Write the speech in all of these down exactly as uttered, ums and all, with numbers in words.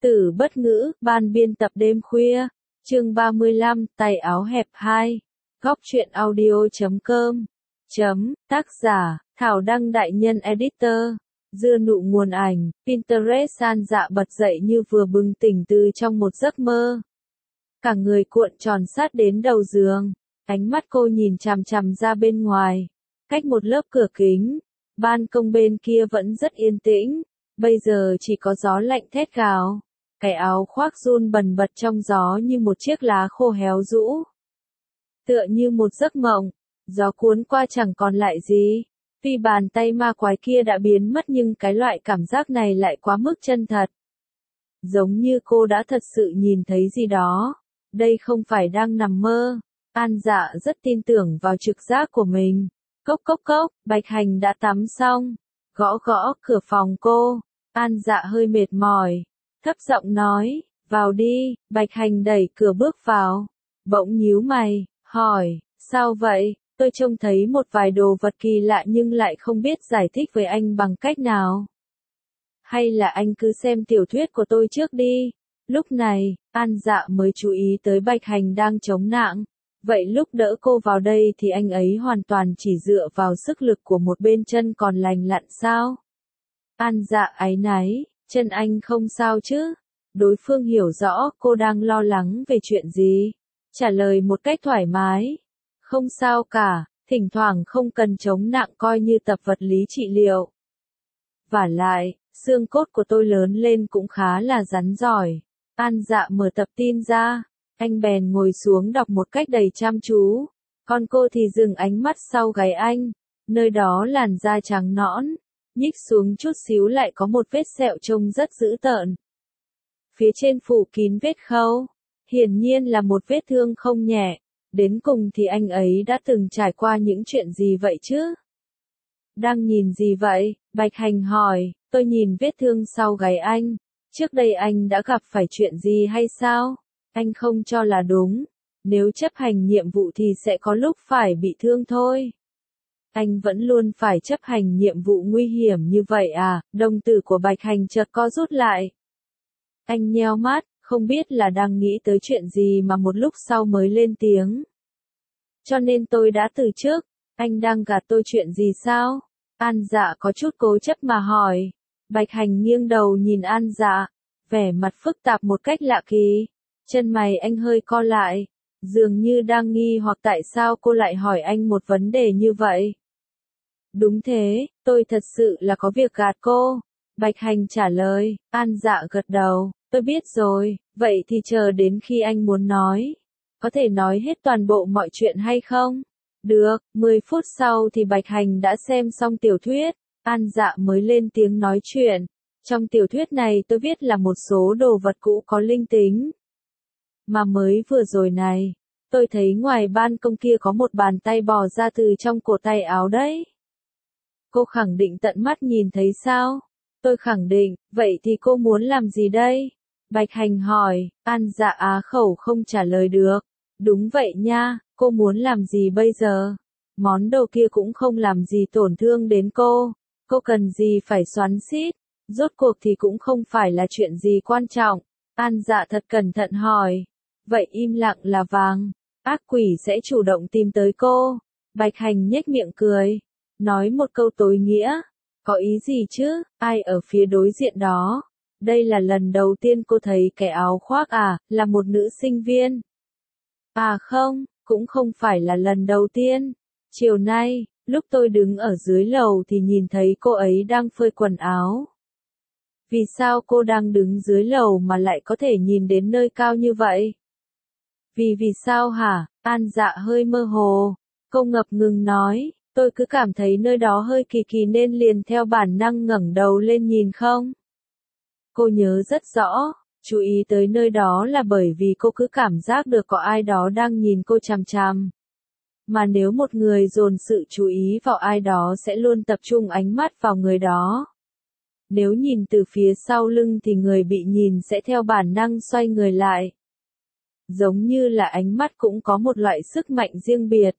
Tử bất ngữ, ban biên tập đêm khuya, chương ba mươi lăm, tay áo hẹp hai, góc truyện audio chấm com, chấm, tác giả, Thảo Đăng đại nhân editor, dưa nụ nguồn ảnh, Pinterest An Dạ bật dậy như vừa bừng tỉnh từ trong một giấc mơ. Cả người cuộn tròn sát đến đầu giường, ánh mắt cô nhìn chằm chằm ra bên ngoài, cách một lớp cửa kính, ban công bên kia vẫn rất yên tĩnh, bây giờ chỉ có gió lạnh thét gào. Cái áo khoác run bần bật trong gió như một chiếc lá khô héo rũ. Tựa như một giấc mộng, gió cuốn qua chẳng còn lại gì. Tuy bàn tay ma quái kia đã biến mất nhưng cái loại cảm giác này lại quá mức chân thật. Giống như cô đã thật sự nhìn thấy gì đó. Đây không phải đang nằm mơ. An Dạ rất tin tưởng vào trực giác của mình. Cốc cốc cốc, Bạch Hành đã tắm xong. Gõ gõ cửa phòng cô. An Dạ hơi mệt mỏi. Thấp giọng nói, vào đi, Bạch Hành đẩy cửa bước vào. Bỗng nhíu mày, hỏi, sao vậy, tôi trông thấy một vài đồ vật kỳ lạ nhưng lại không biết giải thích với anh bằng cách nào. Hay là anh cứ xem tiểu thuyết của tôi trước đi. Lúc này, An Dạ mới chú ý tới Bạch Hành đang chống nạng. Vậy lúc đỡ cô vào đây thì anh ấy hoàn toàn chỉ dựa vào sức lực của một bên chân còn lành lặn sao? An Dạ áy náy. Chân anh không sao chứ? Đối phương hiểu rõ cô đang lo lắng về chuyện gì. Trả lời một cách thoải mái. Không sao cả, thỉnh thoảng không cần chống nặng coi như tập vật lý trị liệu. Vả lại, xương cốt của tôi lớn lên cũng khá là rắn giỏi. An Dạ mở tập tin ra. Anh bèn ngồi xuống đọc một cách đầy chăm chú. Còn cô thì dừng ánh mắt sau gáy anh. Nơi đó làn da trắng nõn. Nhích xuống chút xíu lại có một vết sẹo trông rất dữ tợn. Phía trên phủ kín vết khâu, hiển nhiên là một vết thương không nhẹ, đến cùng thì anh ấy đã từng trải qua những chuyện gì vậy chứ? Đang nhìn gì vậy? Bạch Hành hỏi, tôi nhìn vết thương sau gáy anh, trước đây anh đã gặp phải chuyện gì hay sao? Anh không cho là đúng, nếu chấp hành nhiệm vụ thì sẽ có lúc phải bị thương thôi. Anh vẫn luôn phải chấp hành nhiệm vụ nguy hiểm như vậy à, đồng tử của Bạch Hành chợt co rút lại. Anh nheo mắt, không biết là đang nghĩ tới chuyện gì mà một lúc sau mới lên tiếng. Cho nên tôi đã từ trước, anh đang gạt tôi chuyện gì sao? An Dạ có chút cố chấp mà hỏi. Bạch Hành nghiêng đầu nhìn An Dạ, vẻ mặt phức tạp một cách lạ kỳ. Chân mày anh hơi co lại, dường như đang nghi hoặc tại sao cô lại hỏi anh một vấn đề như vậy. Đúng thế, tôi thật sự là có việc gạt cô. Bạch Hành trả lời. An Dạ gật đầu, tôi biết rồi, vậy thì chờ đến khi anh muốn nói. Có thể nói hết toàn bộ mọi chuyện hay không? Được, mười phút sau thì Bạch Hành đã xem xong tiểu thuyết, An Dạ mới lên tiếng nói chuyện. Trong tiểu thuyết này tôi viết là một số đồ vật cũ có linh tính. Mà mới vừa rồi này, tôi thấy ngoài ban công kia có một bàn tay bò ra từ trong cổ tay áo đấy. Cô khẳng định tận mắt nhìn thấy sao? Tôi khẳng định, vậy thì cô muốn làm gì đây? Bạch Hành hỏi, An Dạ á khẩu không trả lời được. Đúng vậy nha, cô muốn làm gì bây giờ? Món đồ kia cũng không làm gì tổn thương đến cô. Cô cần gì phải xoắn xít? Rốt cuộc thì cũng không phải là chuyện gì quan trọng. An Dạ thật cẩn thận hỏi. Vậy im lặng là vàng. Ác quỷ sẽ chủ động tìm tới cô. Bạch Hành nhếch miệng cười. Nói một câu tối nghĩa. Có ý gì chứ, ai ở phía đối diện đó? Đây là lần đầu tiên cô thấy cái áo khoác à, là một nữ sinh viên. À không, cũng không phải là lần đầu tiên. Chiều nay, lúc tôi đứng ở dưới lầu thì nhìn thấy cô ấy đang phơi quần áo. Vì sao cô đang đứng dưới lầu mà lại có thể nhìn đến nơi cao như vậy? Vì vì sao hả? An Dạ hơi mơ hồ. Cô ngập ngừng nói. Tôi cứ cảm thấy nơi đó hơi kỳ kỳ nên liền theo bản năng ngẩng đầu lên nhìn không. Cô nhớ rất rõ, chú ý tới nơi đó là bởi vì cô cứ cảm giác được có ai đó đang nhìn cô chằm chằm. Mà nếu một người dồn sự chú ý vào ai đó sẽ luôn tập trung ánh mắt vào người đó. Nếu nhìn từ phía sau lưng thì người bị nhìn sẽ theo bản năng xoay người lại. Giống như là ánh mắt cũng có một loại sức mạnh riêng biệt.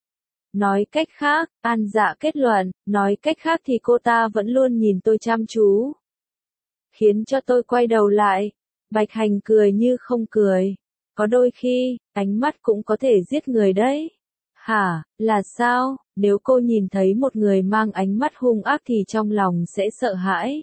Nói cách khác, An Dạ kết luận, nói cách khác thì cô ta vẫn luôn nhìn tôi chăm chú. Khiến cho tôi quay đầu lại. Bạch Hành cười như không cười. Có đôi khi, ánh mắt cũng có thể giết người đấy. Hả, là sao? Nếu cô nhìn thấy một người mang ánh mắt hung ác thì trong lòng sẽ sợ hãi.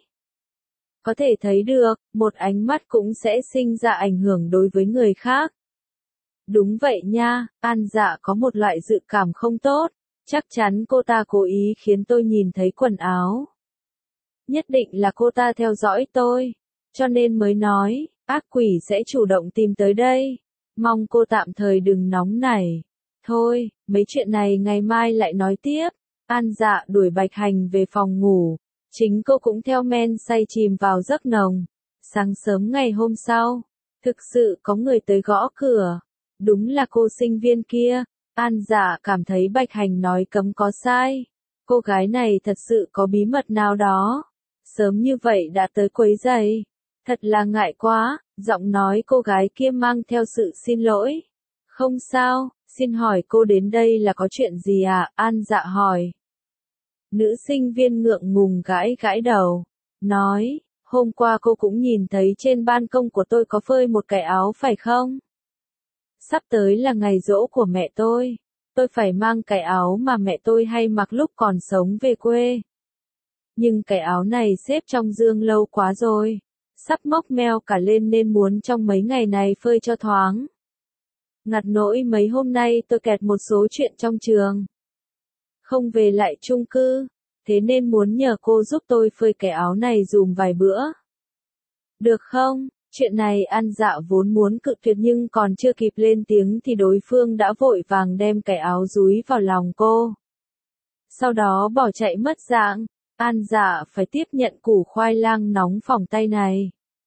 Có thể thấy được, một ánh mắt cũng sẽ sinh ra ảnh hưởng đối với người khác. Đúng vậy nha, An Dạ có một loại dự cảm không tốt. Chắc chắn cô ta cố ý khiến tôi nhìn thấy quần áo. Nhất định là cô ta theo dõi tôi. Cho nên mới nói, ác quỷ sẽ chủ động tìm tới đây. Mong cô tạm thời đừng nóng nảy. Thôi, mấy chuyện này ngày mai lại nói tiếp. An Dạ đuổi Bạch Hành về phòng ngủ. Chính cô cũng theo men say chìm vào giấc nồng. Sáng sớm ngày hôm sau, thực sự có người tới gõ cửa. Đúng là cô sinh viên kia. An Dạ cảm thấy Bạch Hành nói cấm có sai. Cô gái này thật sự có bí mật nào đó. Sớm như vậy đã tới quấy rầy. Thật là ngại quá, giọng nói cô gái kia mang theo sự xin lỗi. Không sao, xin hỏi cô đến đây là có chuyện gì à? An Dạ hỏi. Nữ sinh viên ngượng ngùng gãi gãi đầu. Nói, hôm qua cô cũng nhìn thấy trên ban công của tôi có phơi một cái áo phải không? Sắp tới là ngày giỗ của mẹ tôi. Tôi phải mang cái áo mà mẹ tôi hay mặc lúc còn sống về quê. Nhưng cái áo này xếp trong giường lâu quá rồi. Sắp mốc meo cả lên nên muốn trong mấy ngày này phơi cho thoáng. Ngặt nỗi mấy hôm nay tôi kẹt một số chuyện trong trường. Không về lại chung cư. Thế nên muốn nhờ cô giúp tôi phơi cái áo này dùm vài bữa. Được không? Chuyện này An Dạ vốn muốn cự tuyệt nhưng còn chưa kịp lên tiếng thì đối phương đã vội vàng đem cái áo dúi vào lòng cô. Sau đó bỏ chạy mất dạng. An Dạ phải tiếp nhận củ khoai lang nóng phỏng tay này.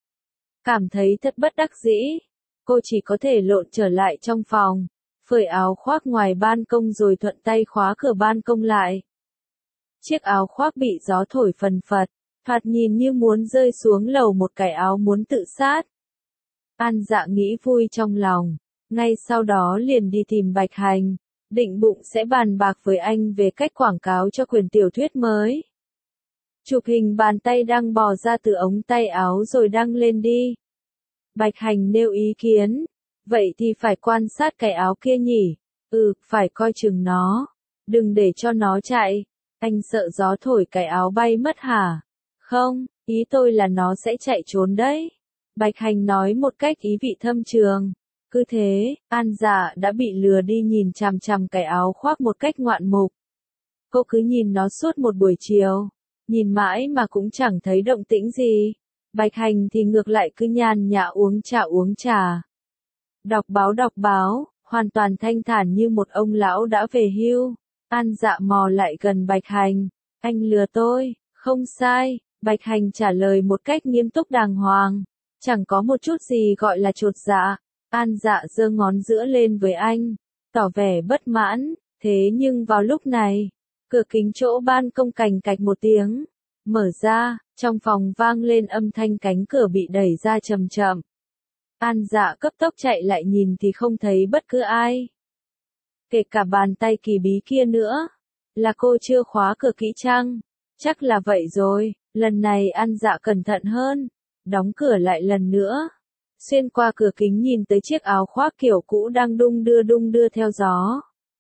Cảm thấy thật bất đắc dĩ. Cô chỉ có thể lộn trở lại trong phòng. Phơi áo khoác ngoài ban công rồi thuận tay khóa cửa ban công lại. Chiếc áo khoác bị gió thổi phần phật. Thoạt nhìn như muốn rơi xuống lầu một cái áo muốn tự sát. An Dạ nghĩ vui trong lòng. Ngay sau đó liền đi tìm Bạch Hành. Định bụng sẽ bàn bạc với anh về cách quảng cáo cho quyển tiểu thuyết mới. Chụp hình bàn tay đang bò ra từ ống tay áo rồi đăng lên đi. Bạch Hành nêu ý kiến. Vậy thì phải quan sát cái áo kia nhỉ. Ừ, phải coi chừng nó. Đừng để cho nó chạy. Anh sợ gió thổi cái áo bay mất hả? Không, ý tôi là nó sẽ chạy trốn đấy. Bạch Hành nói một cách ý vị thâm trường. Cứ thế, An Dạ đã bị lừa đi nhìn chằm chằm cái áo khoác một cách ngoạn mục. Cô cứ nhìn nó suốt một buổi chiều. Nhìn mãi mà cũng chẳng thấy động tĩnh gì. Bạch Hành thì ngược lại cứ nhàn nhã uống trà uống trà. Đọc báo đọc báo, hoàn toàn thanh thản như một ông lão đã về hưu. An Dạ mò lại gần Bạch Hành. Anh lừa tôi, không sai. Bạch Hành trả lời một cách nghiêm túc đàng hoàng. Chẳng có một chút gì gọi là chột dạ. An Dạ giơ ngón giữa lên với anh. Tỏ vẻ bất mãn. Thế nhưng vào lúc này, cửa kính chỗ ban công cành cạch một tiếng. Mở ra, trong phòng vang lên âm thanh cánh cửa bị đẩy ra chậm chậm. An Dạ cấp tốc chạy lại nhìn thì không thấy bất cứ ai. Kể cả bàn tay kỳ bí kia nữa. Là cô chưa khóa cửa kỹ chăng? Chắc là vậy rồi, lần này An Dạ cẩn thận hơn. Đóng cửa lại lần nữa. Xuyên qua cửa kính nhìn tới chiếc áo khoác kiểu cũ đang đung đưa đung đưa theo gió.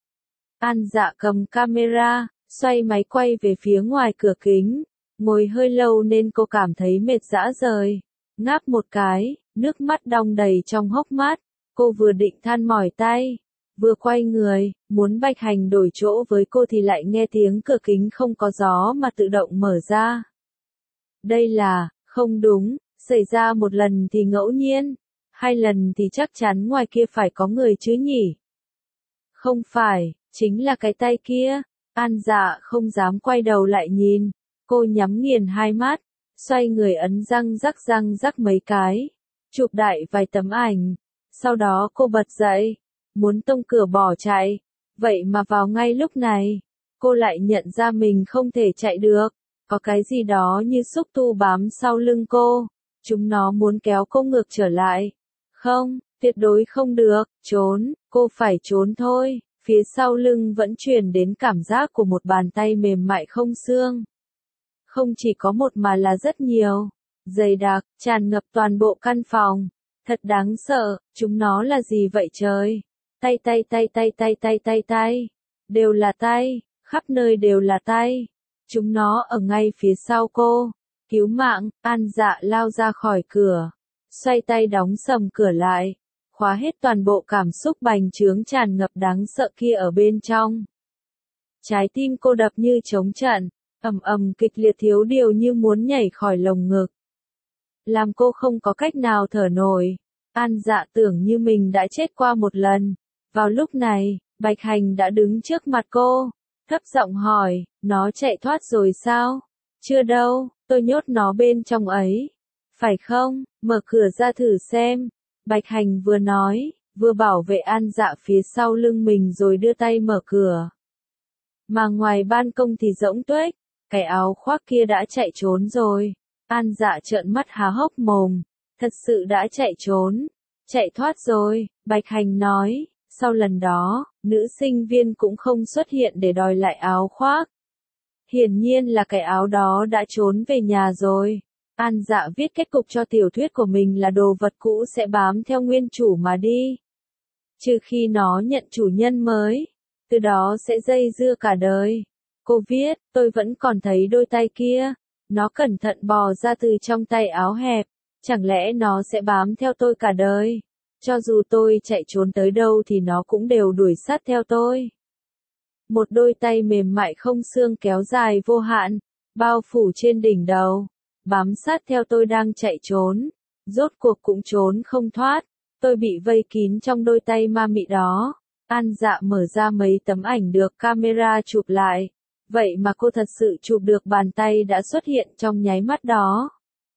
An Dạ cầm camera, xoay máy quay về phía ngoài cửa kính. Ngồi hơi lâu nên cô cảm thấy mệt rã rời. Ngáp một cái, nước mắt đong đầy trong hốc mắt. Cô vừa định than mỏi tay, vừa quay người, muốn Bạch Hành đổi chỗ với cô thì lại nghe tiếng cửa kính không có gió mà tự động mở ra. Đây là, không đúng, xảy ra một lần thì ngẫu nhiên, hai lần thì chắc chắn ngoài kia phải có người chứ nhỉ. Không phải, chính là cái tay kia. An Dạ không dám quay đầu lại nhìn. Cô nhắm nghiền hai mắt, xoay người ấn răng rắc răng rắc mấy cái, chụp đại vài tấm ảnh. Sau đó cô bật dậy, muốn tông cửa bỏ chạy. Vậy mà vào ngay lúc này, cô lại nhận ra mình không thể chạy được. Có cái gì đó như xúc tu bám sau lưng cô. Chúng nó muốn kéo cô ngược trở lại. Không, tuyệt đối không được, trốn, cô phải trốn thôi. Phía sau lưng vẫn truyền đến cảm giác của một bàn tay mềm mại không xương. Không chỉ có một mà là rất nhiều. dày đặc, tràn ngập toàn bộ căn phòng. Thật đáng sợ, chúng nó là gì vậy trời? Tay tay tay tay tay tay tay tay, đều là tay, khắp nơi đều là tay. Chúng nó ở ngay phía sau cô. Cứu mạng, An Dạ lao ra khỏi cửa, xoay tay đóng sầm cửa lại, khóa hết toàn bộ cảm xúc bành trướng tràn ngập đáng sợ kia ở bên trong. Trái tim cô đập như trống trận, ầm ầm kịch liệt thiếu điều như muốn nhảy khỏi lồng ngực. Làm cô không có cách nào thở nổi. An Dạ tưởng như mình đã chết qua một lần. Vào lúc này, Bạch Hành đã đứng trước mặt cô, thấp giọng hỏi, nó chạy thoát rồi sao? Chưa đâu, tôi nhốt nó bên trong ấy. Phải không? Mở cửa ra thử xem. Bạch Hành vừa nói, vừa bảo vệ An Dạ phía sau lưng mình rồi đưa tay mở cửa. Mà ngoài ban công thì rỗng tuếch, cái áo khoác kia đã chạy trốn rồi. An Dạ trợn mắt há hốc mồm, thật sự đã chạy trốn, chạy thoát rồi, Bạch Hành nói. Sau lần đó, nữ sinh viên cũng không xuất hiện để đòi lại áo khoác. Hiển nhiên là cái áo đó đã trốn về nhà rồi. An Dạ viết kết cục cho tiểu thuyết của mình là đồ vật cũ sẽ bám theo nguyên chủ mà đi. Trừ khi nó nhận chủ nhân mới, từ đó sẽ dây dưa cả đời. Cô viết, tôi vẫn còn thấy đôi tay kia. Nó cẩn thận bò ra từ trong tay áo hẹp. Chẳng lẽ nó sẽ bám theo tôi cả đời? Cho dù tôi chạy trốn tới đâu thì nó cũng đều đuổi sát theo tôi. Một đôi tay mềm mại không xương kéo dài vô hạn, bao phủ trên đỉnh đầu, bám sát theo tôi đang chạy trốn. Rốt cuộc cũng trốn không thoát, tôi bị vây kín trong đôi tay ma mị đó. An Dạ mở ra mấy tấm ảnh được camera chụp lại. Vậy mà cô thật sự chụp được bàn tay đã xuất hiện trong nháy mắt đó.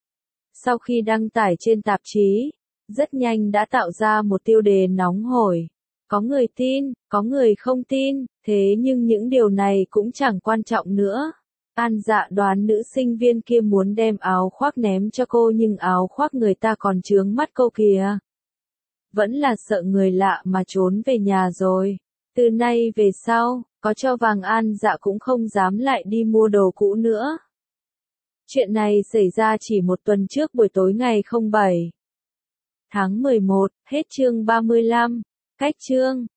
Sau khi đăng tải trên tạp chí, rất nhanh đã tạo ra một tiêu đề nóng hổi. Có người tin, có người không tin, thế nhưng những điều này cũng chẳng quan trọng nữa. An Dạ đoán nữ sinh viên kia muốn đem áo khoác ném cho cô nhưng áo khoác người ta còn chướng mắt cô kìa. Vẫn là sợ người lạ mà trốn về nhà rồi. Từ nay về sau, có cho vàng An Dạ cũng không dám lại đi mua đồ cũ nữa. Chuyện này xảy ra chỉ một tuần trước buổi tối ngày không bảy tháng mười một, hết chương ba mươi lăm, cách chương.